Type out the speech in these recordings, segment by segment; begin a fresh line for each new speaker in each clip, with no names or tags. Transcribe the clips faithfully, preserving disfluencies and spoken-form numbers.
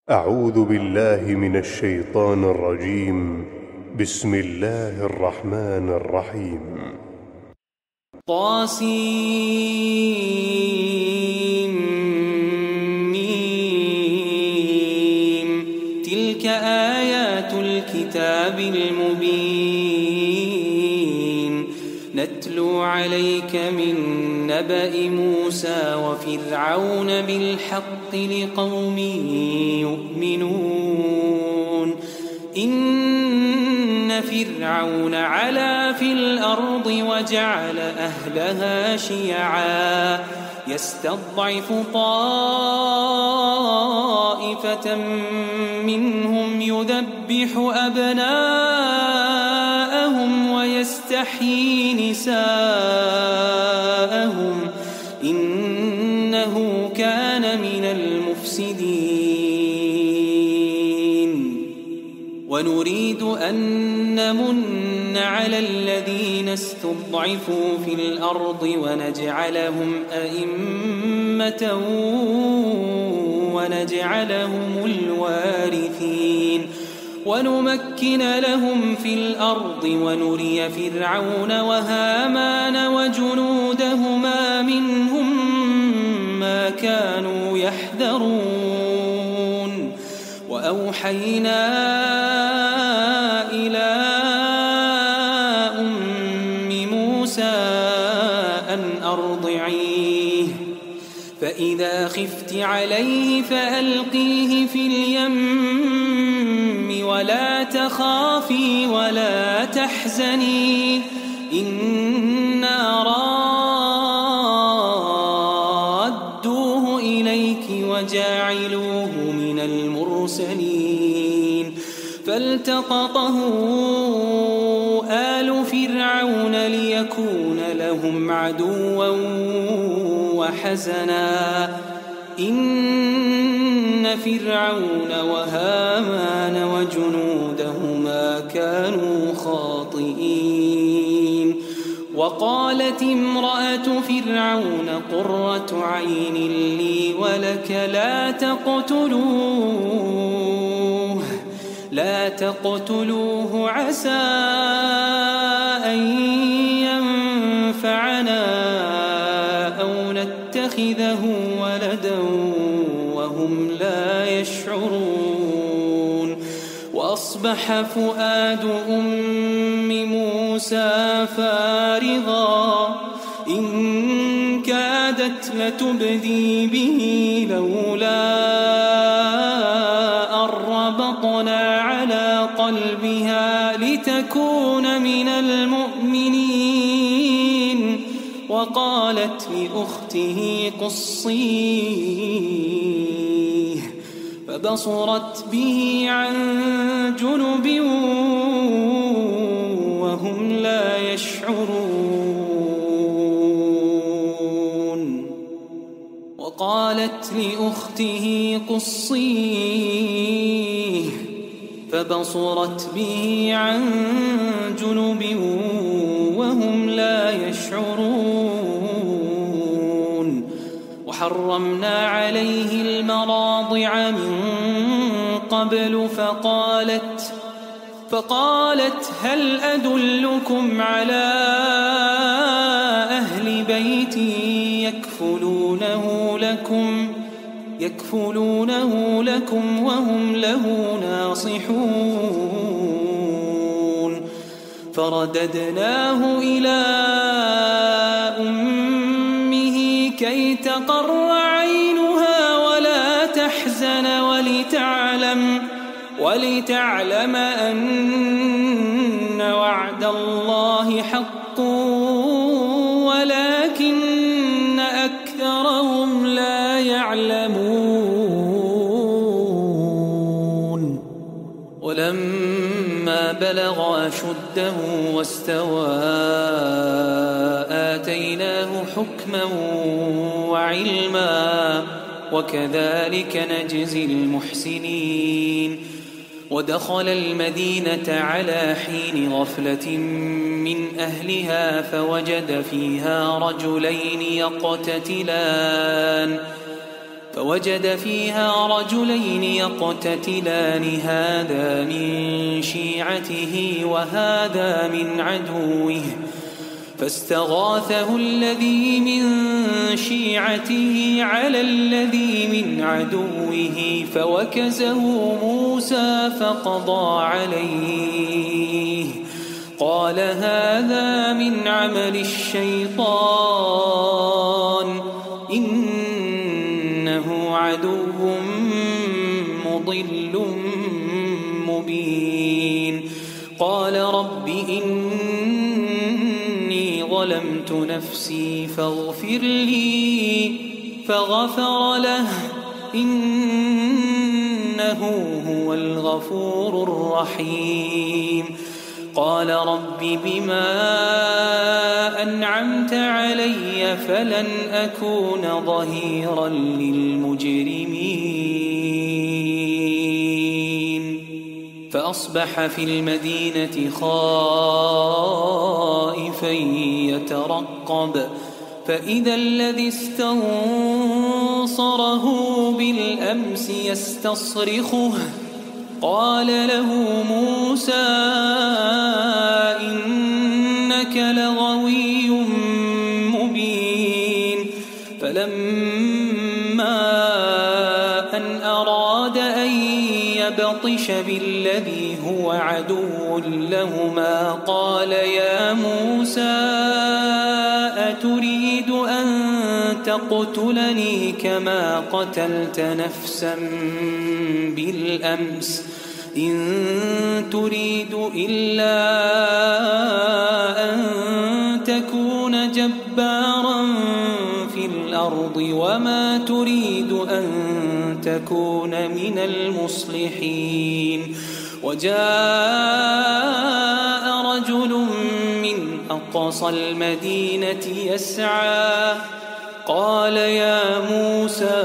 أعوذ بالله من الشيطان الرجيم. بسم الله الرحمن الرحيم.
طاسيم تلك آيات الكتاب المبين نتلو عليك من نبأ موسى وفرعون بالحق لقوم يؤمنون. إن فرعون علا في الأرض وجعل أهلها شيعا يستضعف طائفة منهم يذبح أبناءهم ويستحيي نساءهم إنه كان من المفسدين. ونريد أن نمن على الذين استضعفوا في الأرض ونجعلهم أئمة ونجعلهم الوارثين ونمكن لهم في الأرض ونري فرعون وهامان وجنودهما منهم ما كانوا يحذرون. وأوحينا إلى أم موسى أن أرضعيه فإذا خفت عليه فألقيه في اليم ولا تخافي ولا تحزني إنا رادوه إليك وجاعلوه من المرسلين. فالتقطه آل فرعون ليكون لهم عدوا وحزنا إن فرعون وهامان وجنودهما كانوا خاطئين. وقالت امرأة فرعون قرة عين لي ولك لا تقتلوه لا تقتلوه عسى أن ينفعنا أو نتخذه ولدا وهم لا يشعرون. وأصبح فؤاد أم موسى فارغا إن كادت لتبدي به لولا أن ربطنا على قلبها لتكون من المؤمنين. وقالت لأخته قصيه فبصرت به عن جنب وهم لا يشعرون. وقالت لأخته قصيه فبصرت به عن جنب وهم لا يشعرون. وحرمنا عليه المراضع من قبل فقالت فقالت هل أدلكم على أهل بيت يكفلونه لكم يكفلونه لكم وهم له ناصحون. فرددناه إلى أمه كي تقر عينها ولا تحزن ولتعلم ولتعلم أن وعد الله حق ولكن أكثرهم لا يعلمون. ولما بلغ أشده واستوى آتيناه حكما وعلما وكذلك نجزي المحسنين. ودخل المدينة على حين غفلة من أهلها فوجد فيها رجلين يقتتلان فوجد فيها رجلين يقتتلان هذا من شيعته وهذا من عدوه فاستغاثه الذي من شيعته على الذي من عدوه فوكزه موسى فقضى عليه قال هذا من عمل الشيطان إنه عدو مضل مبين قال رب إني ظلمت نفسي فاغفر لي فغفر له إنه هو الغفور الرحيم قال رب بما أنعمت علي فلن أكون ظهيرا للمجرمين فأصبح في المدينة خائفا يترقب فإذا الذي استنصره بالأمس يستصرخه قال له موسى إنك لغوي مبين فلما أن أراد أن يبطش بالذي هو عدو لهما قال يا موسى أتريد أن تقتلني كما قتلت نفسا بالأمس إن تريد إلا أن تكون جبارا في الأرض وما تريد أن تكون من المصلحين وجاء رجل من أقصى المدينة يسعى قال يا موسى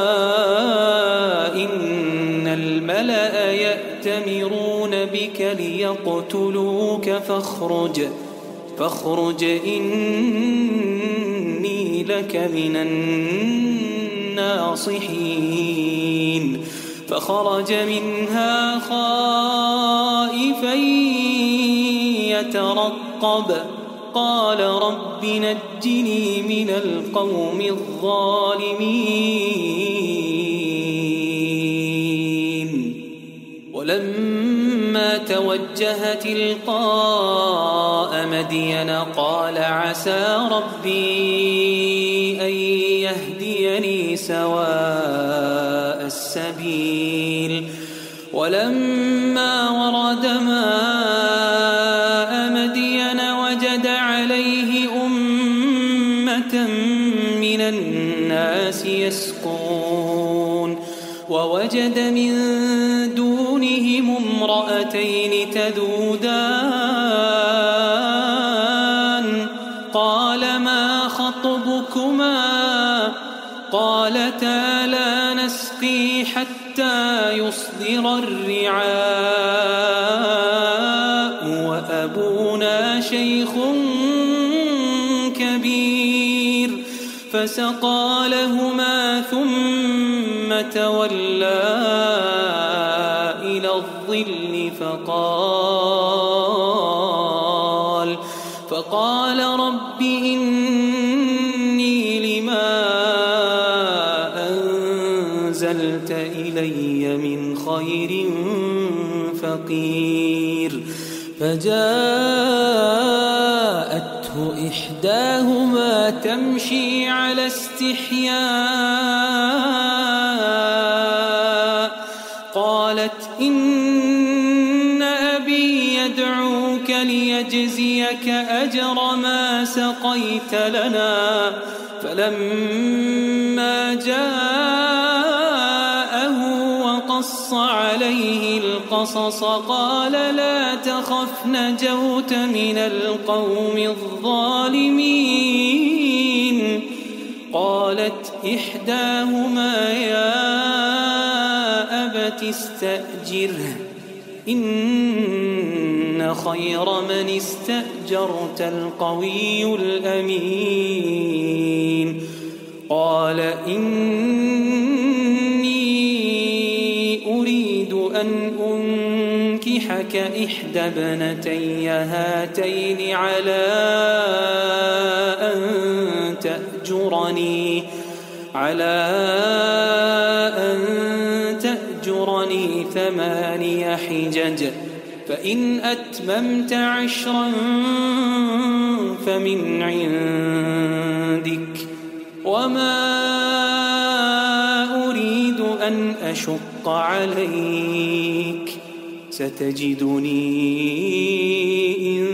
إن الملأ يأتمرون بك ليقتلوك فاخرج فاخرج إني لك من الناصحين فخرج منها خائفا يترقب قال رب نجني من القوم الظالمين ولما توجه تلقاء مدين قال عسى ربي أن يهديني سواء السبيل ولما ورد ماء مدين وجد عليه أمة من الناس يسقون ووجد من دونهم امرأتين تذودان قال ما خطبكما قالتا لا نسقي حتى يصدر الرعاء وأبونا شيخ كبير فسقى لهما ثم تولى إلى الظل فقال فقال رب إني لما أنزلت إلي من خير فقير فجاءته إحداهما تمشي على استحياء قالت إن أبي يدعوك ليجزيك أجر ما سقيت لنا فلما جاءه وقص عليه القصص قال لا تخف نجوت من القوم الظالمين قالت إحداهما يا أبت استأجره إن خير من استأجرت القوي الأمين قال إن أريد أن أنكحك إحدى ابنتي هاتين على أن تأجرني على أن تأجرني ثماني حجج فإن أتممت عشرا فمن عندك وما أريد أن أشق عليك ستجدني إن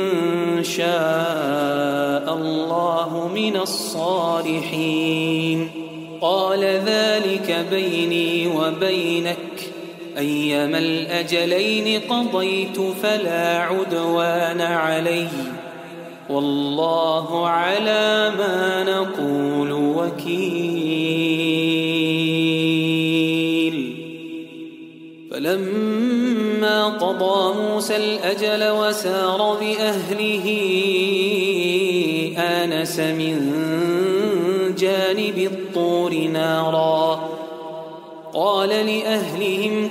شاء الله من الصالحين قال ذلك بيني وبينك أيما الأجلين قضيت فلا عدوان علي والله على ما نقول وكيل فلما قضى موسى الأجل وسار بأهله آنس من جانب الطور نارا قال لأهلهم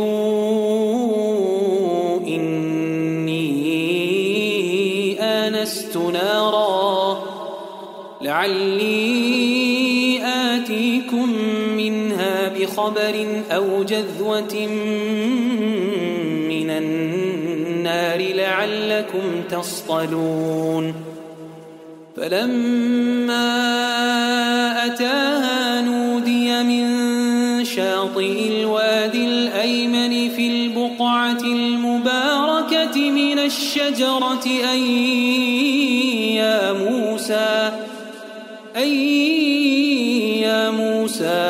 كثوا إني آنست نارا لعلي آتيكم منها بخبر أو جذوة من النار لعلكم تصطلون فلما أتاها نودي من شاطئ الوادي الأيمن في البقعة المباركة من الشجرة أي يا موسى أي يا موسى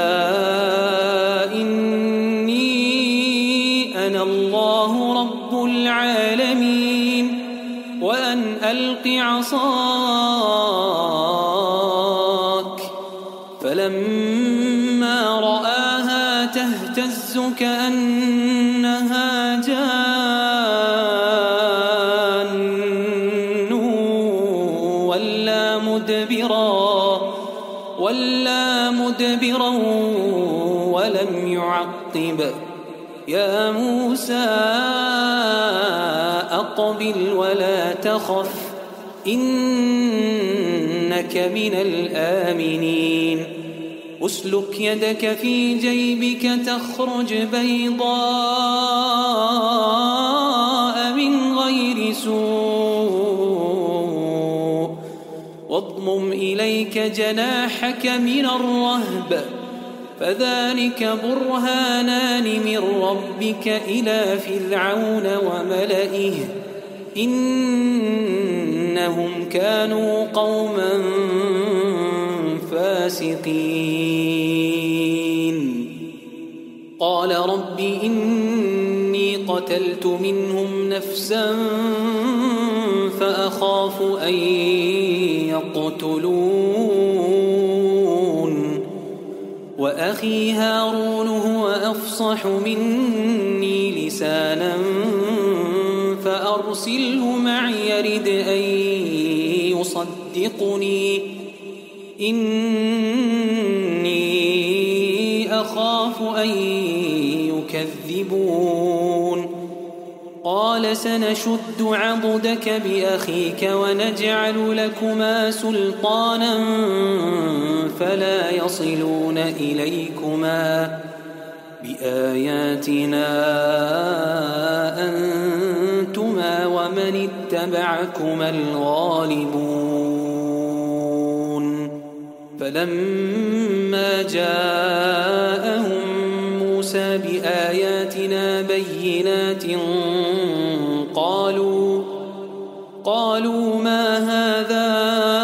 إني أنا الله رب العالمين وأن ألق عصاك فلما رآها تهتز كأنها جان ولا مدبرا ولا مدبرا ولم يعقب يا موسى أقبل ولا تخف إنك من الآمنين أسلك يدك في جيبك تخرج بيضاء من غير سوء واضمم إليك جناحك من الرهب فذلك برهانان من ربك إلى فرعون وملئه إنهم كانوا قوما فاسقين قال رب إني قتلت منهم نفسا فأخاف أن يقتلون وأخي هارون هو أفصح مني لسانا فأرسله معي يرد أن يصدقني إني أخاف أن يكذبون قال سنشد عضدك بأخيك ونجعل لكما سلطانا فلا يصلون إليكما بآياتنا أنتما ومن اتبعكما الغالبون فلما جاءهم موسى بآياتنا بينات قالوا قالوا ما هذا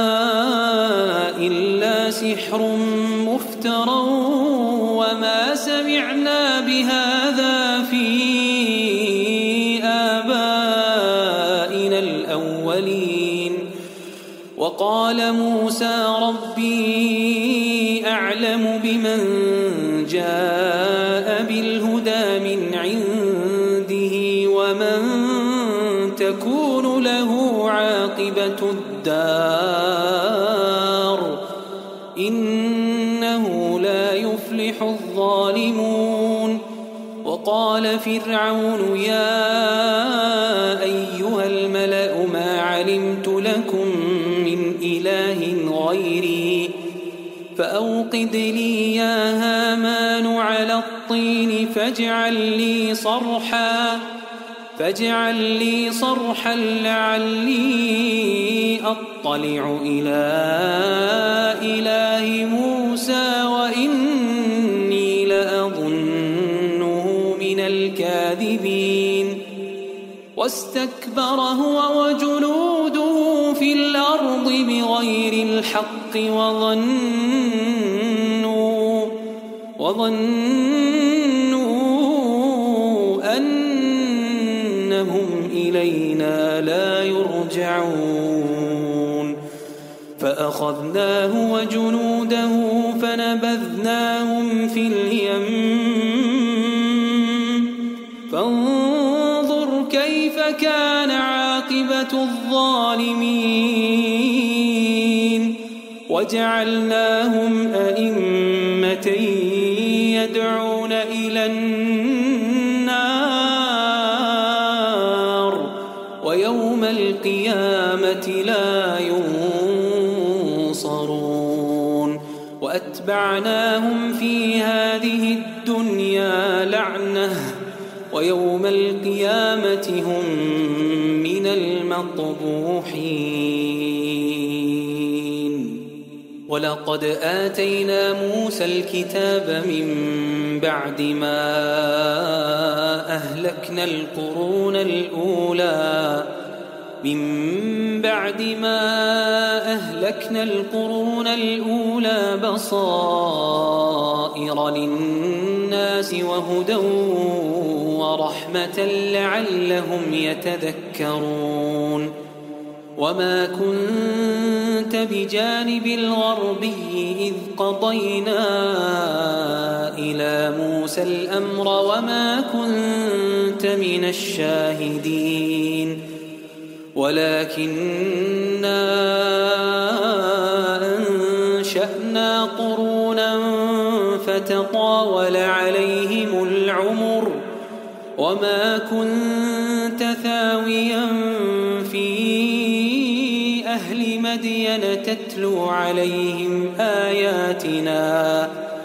إلا سحر مفترى وما سمعنا بهذا في آبائنا الأولين وقال موسى ربي أعلم بمن جاء بالهدى من عنده ومن تكون له عاقبة الدار إنه لا يفلح الظالمون وقال فرعون يا أيها الملأ ما علمت لكم من إله غيري فأوقد لي يا هامان على الطين فاجعل لي صرحا فاجعل لي صرحا لعلي أطلع إلى إله موسى وإني لأظنه من الكاذبين واستكبر هو وجنوده في الأرض بغير الحق وظنوا وظنوا أنهم إلينا لا يرجعون فأخذناه وجنوده فنبذناهم في اليم فانظر كيف كان عاقبة الظالمين وجعلناهم أئمة يدعون إلى النار ويوم القيامة لا ينصرون وأتبعناهم في هذه الدنيا لعنة ويوم القيامة هم من المقبوحين ولقد آتينا موسى الكتاب من بعد ما أهلكنا القرون الأولى من بعد ما أهلكنا القرون الأولى بصائر للناس وهدى ورحمة لعلهم يتذكرون وما كنت بجانب الغربي إذ قضينا إلى موسى الأمر وما كنت من الشاهدين ولكننا أنشأنا قرونا فتطاول عليهم العمر وما كنت ثاويا في أهل مدين تتلو عليهم آياتنا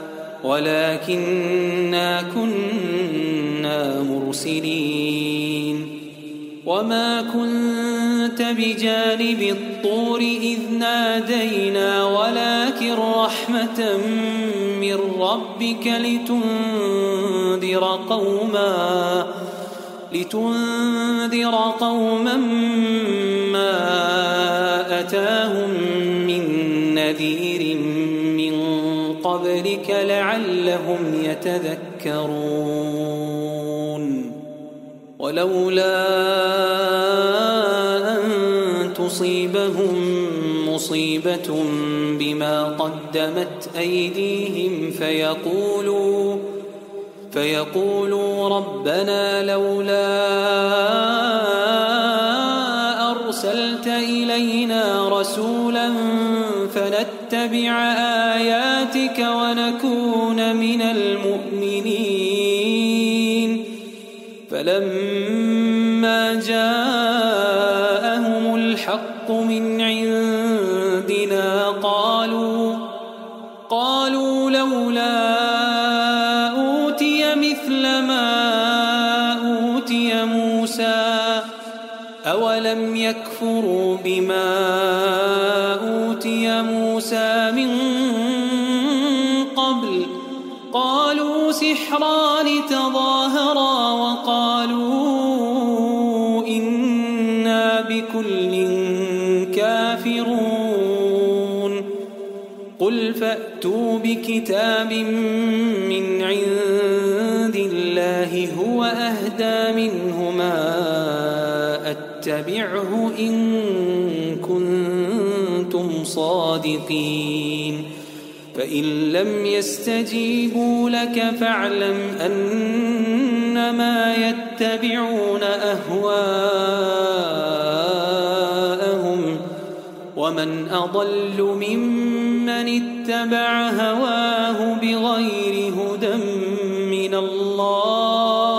ولكننا كنا مرسلين وما كنت بجانب الطور إذ نادينا ولكن رحمة من ربك لتنذر قوما لتنذر قوما ما أتاهم من نذير من قبلك لعلهم يتذكرون ولولا أن تصيبهم مصيبة بما قدمت أيديهم فيقولوا فيقولوا ربنا لولا أرسلت إلينا رسولا فنتبع آياتك ونكون من المؤمنين فلما جاءهم الحق من عندنا قالوا قالوا لولا أوتي مثل ما أوتي موسى أولم يكفروا بما أوتي موسى من قبل قالوا سحران تظاهرا وقالوا إنا بكل كافرون قل فأتوا بكتاب من عند الله هو أهدى منهما اتبعه إن كنتم صادقين فإن لم يستجيبوا لك فاعلم أنما يتبعون أهواءهم ومن أضل ممن اتبع هواه بغير هدى من الله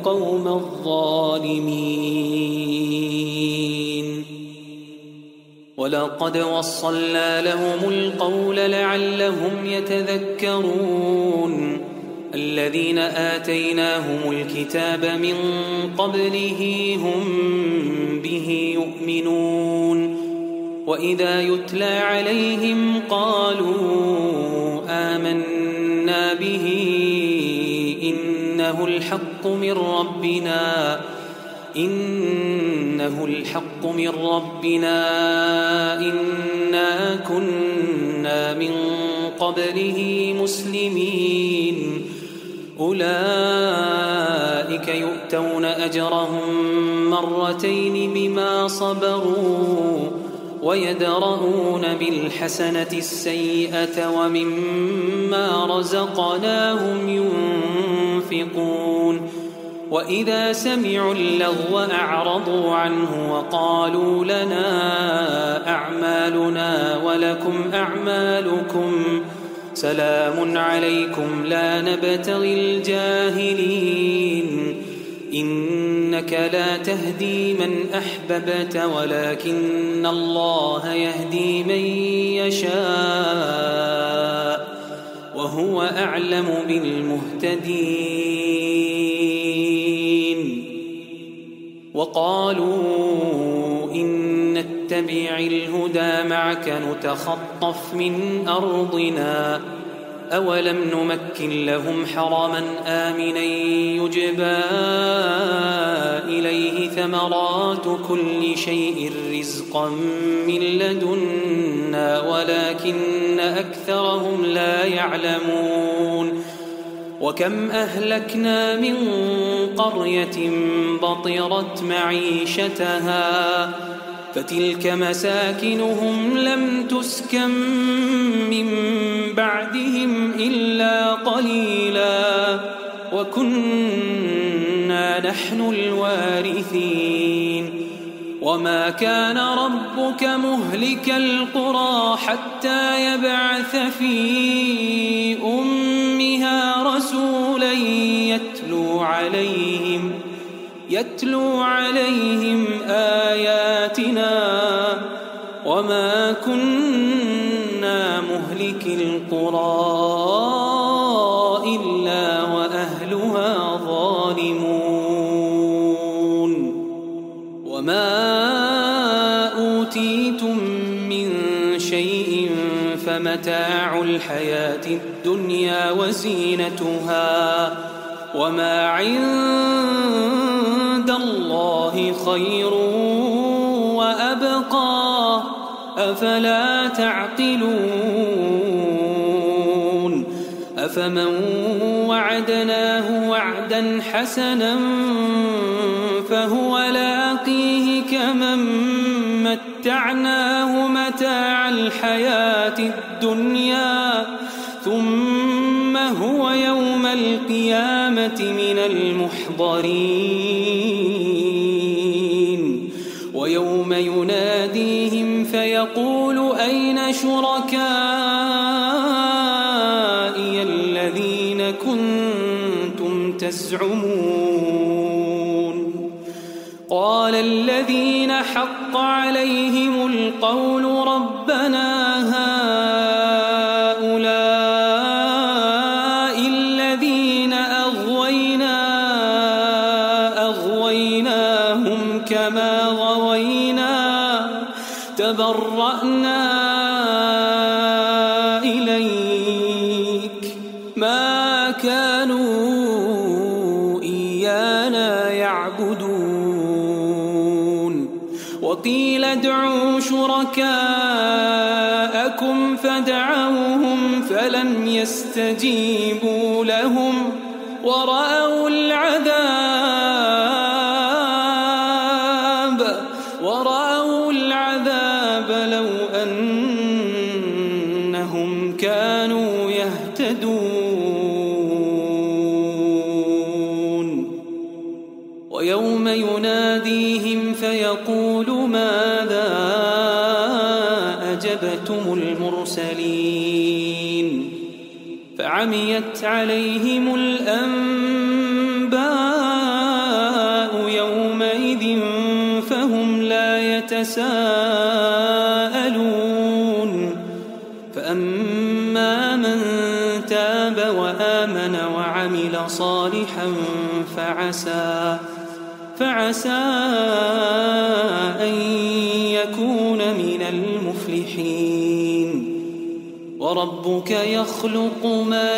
القوم الظالمين ولقد وصلنا لهم القول لعلهم يتذكرون الذين آتيناهم الكتاب من قبله هم به يؤمنون وإذا يتلى عليهم قالوا آمنا به إنه الحق من ربنا إنه الحق من ربنا إنا كنا من قبله مسلمين أولئك يؤتون أجرهم مرتين بما صبروا ويدرؤون بالحسنة السيئة ومما رزقناهم ينفقون وإذا سمعوا اللغو أعرضوا عنه وقالوا لنا أعمالنا ولكم أعمالكم سلام عليكم لا نبتغي الجاهلين إنك لا تهدي من أحببت ولكن الله يهدي من يشاء وهو أعلم بالمهتدين وقالوا إن نتبع الهدى معك نتخطف من أرضنا أولم نمكن لهم حرما آمنا يجبى إليه ثمرات كل شيء رزقا من لدنا ولكن أكثرهم لا يعلمون وكم أهلكنا من قرية بطرت معيشتها فتلك مساكنهم لم تسكن من بعدهم إلا قليلا وكنا نحن الوارثين وما كان ربك مهلك القرى حتى يبعث في أمها رسولا يتلو عليهم يتلو عليهم آياتنا وما كنا مهلك القرى إلا وأهلها ظالمون وما أوتيتم من شيء فمتاع الحياة الدنيا وزينتها وما عند الله خير وأبقى أفلا تعقلون أفمن وعدناه وعدا حسنا فهو لاقيه كمن متعناه متاع الحياة الدنيا ثم هو يوم القيامة من المحضرين ويوم يناديهم فيقول أين شركائي الذين كنتم تزعمون قال الذين حق عليهم القول ربنا هؤلاء الذين أغوينا أغويناهم كما غوينا تبرأنا إليك ما كانوا إيانا يعبدون وقيل ادعوا شركاءكم فدعوهم فلم يستجيبوا لهم ورأوا العذاب ورأوا العذاب لو أنهم كانوا يهتدون ويوم يناديهم فيقول ماذا أجبتم المرسلين فعميت عليهم الأنباء يتساءلون فأما من تاب وآمن وعمل صالحا فعسى فعسى أن يكون من المفلحين وربك يخلق ما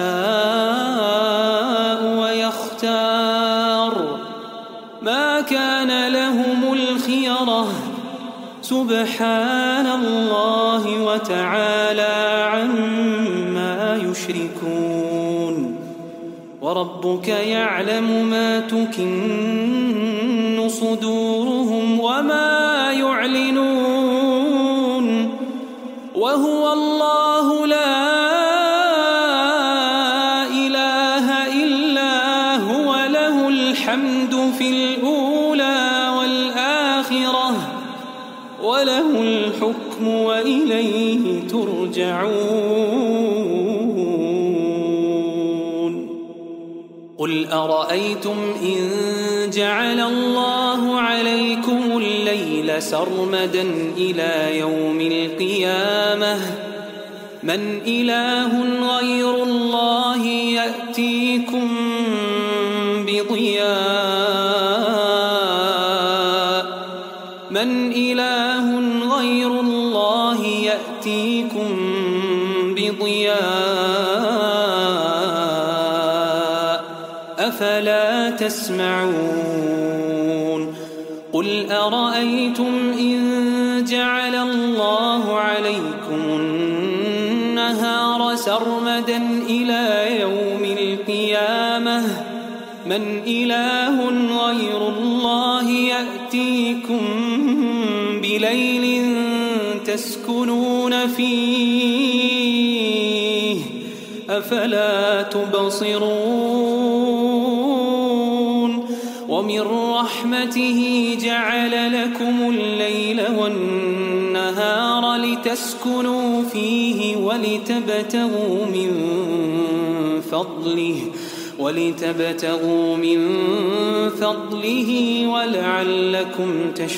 يشاء ويختار ما كان لهم الخيرة سبحان الله وتعالى عما يشركون وربك يعلم ما تكن صدورهم وما يعلنون وهو الله لا إله إلا هو له الحمد في الأولى والآخرة وله الحكم وإليه ترجعون قل أرأيتم إن جعل الله عليكم الليل سرمدا إلى يوم القيامة من إله غير الله يأتيكم بضياء من إله غير الله يأتيكم بضياء أفلا تسمعون قل أرأيتم إن جعل الله عليكم النهار سرمدا إلى يوم القيامة من إله غير الله يأتيكم بليل تسكنون فيه أفلا تبصرون ومن رحمته جعل لكم الليل والنهار لتسكنوا فيه ولتبتغوا من فضله ولتبتغوا من فضله ولعلكم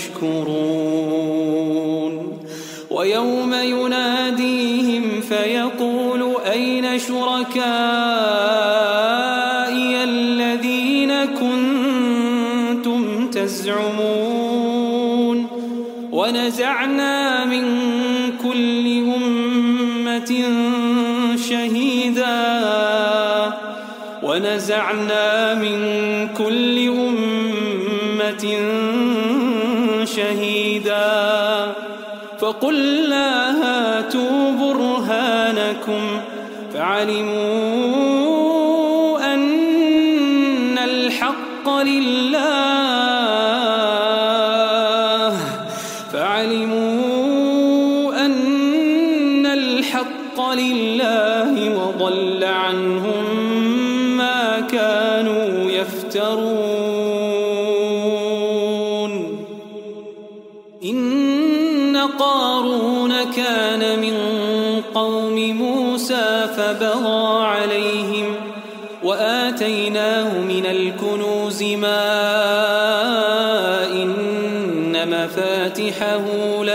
تشكرون ويوم يناديهم فيقول أين شركائي الذين كنتم تزعمون ونزعنا من كل أمة شهيدا ونزعنا من كل أمة شهيدا فقلنا هاتوا برهانكم فعلموا أن الحق لله فعلموا أن الحق لله وضل عنهم ما كانوا يفترون إن قارون كان من قوم موسى فبغى عليهم وآتيناه من الكنوز ما إن مفاتحه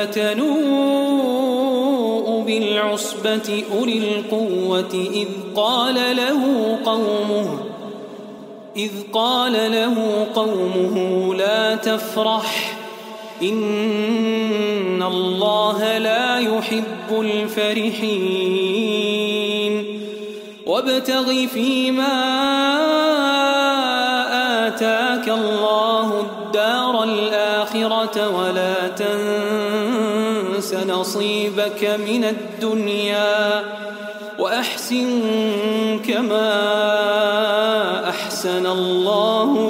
لتنوء بالعصبة أولي القوة إذ قال له قومه إذ قال له قومه لا تفرح إن الله لا يحب الفرحين وابتغ فيما آتاك الله الدار الآخرة ولا تنس نصيبك من الدنيا وأحسن كما أحسن الله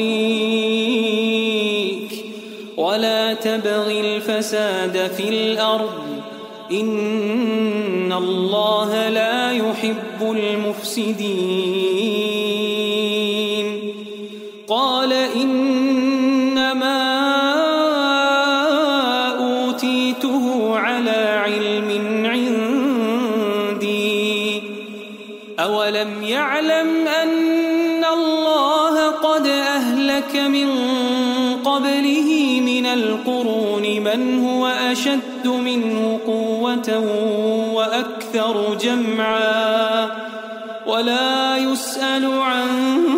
إليك ولا تبغ الفساد في الأرض إن الله لا يحب المفسدين قال إنما أوتيته على علم عندي أولم يعلم أن الله قد أهلك من قبله من القرون لمن هو أشد منه قوة وأكثر جمعا ولا يسأل عن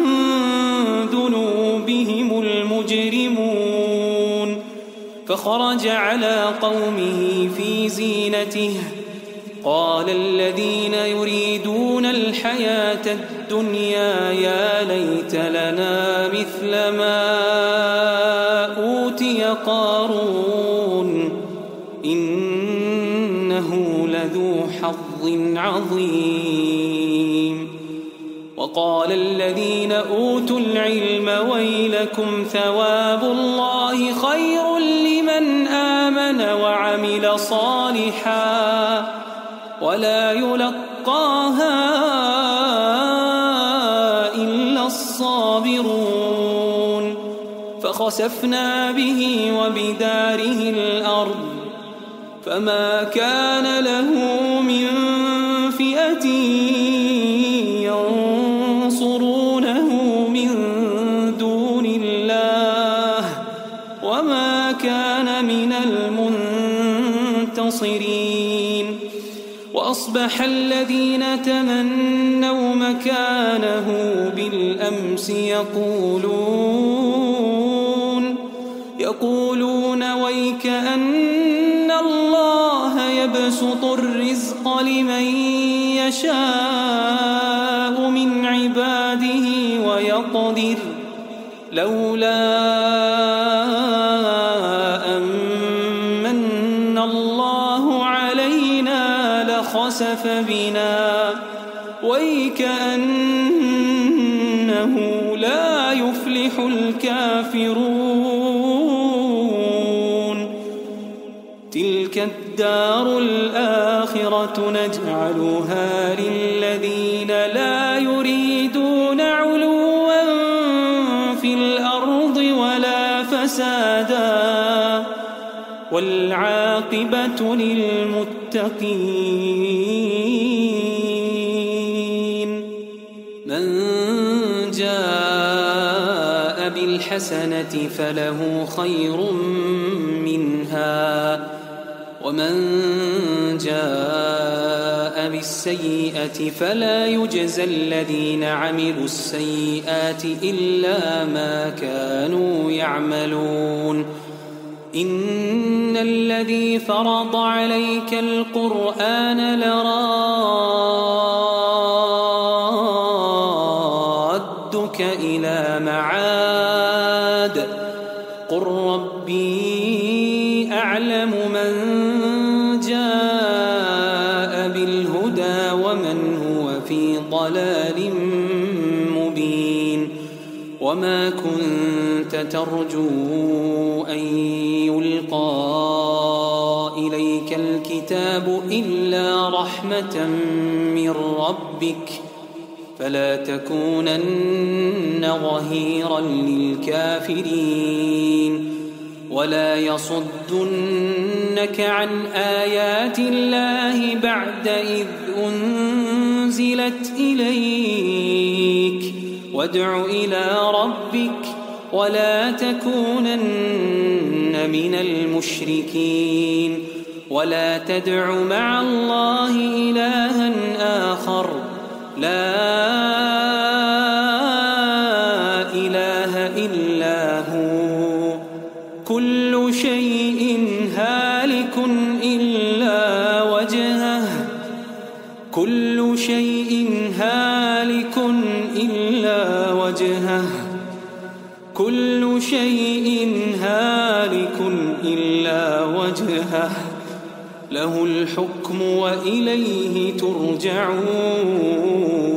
ذنوبهم المجرمون فخرج على قومه في زينته قال الذين يريدون الحياة الدنيا يا ليت لنا مثل ما أوتي قارون إنه لذو حظ عظيم وقال الذين أوتوا العلم ويلكم ثواب الله خير لمن آمن وعمل صالحا ولا يلقاها إلا الصابرون فخسفنا به وبداره الأرض فما كان له من فئة ينصرونه من دون الله وما كان من المنتصرين وأصبح الذين تمنوا مكانه بالأمس يقولون يقولون ويك أن الله يبسط الرزق لمن يشاء من عباده ويقدر لولا أمن الله علينا لخسف بنا ويكأنه لا يفلح الكافرون تلك الدار الآخرة نجعلها للذين لا يريدون علوا في الأرض ولا فسادا والعاقبة للمتقين من جاء بالحسنة فله خير منها ومن جاء بالسيئة فلا يجزى الذين عملوا السيئات إلا ما كانوا يعملون إن الذي فرض عليك القرآن لرادك إلى معاد قل ربي أعلم من جاء بالهدى ومن هو في ضلال مبين وما كنت ترجو أن يلقى إليك الكتاب إلا رحمة من ربك فلا تكونن ظهيرا للكافرين ولا يصدنك عن آيات الله بعد إذ أنزلت إليك وادع إلى ربك ولا تكونن من المشركين ولا تدع مع الله إلها آخر لا إله إلا هو كل شيء هالك إلا وجهه كل شيء هالك إلا وجهه كل شيء هالك إلا وجهه له الحكم وإليه ترجعون